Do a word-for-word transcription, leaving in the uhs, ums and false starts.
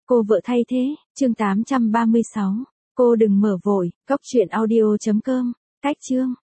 Cô vợ thay thế, chương tám trăm ba mươi sáu. Cô đừng mở vội, cốc truyện audio chấm com. Cách chương.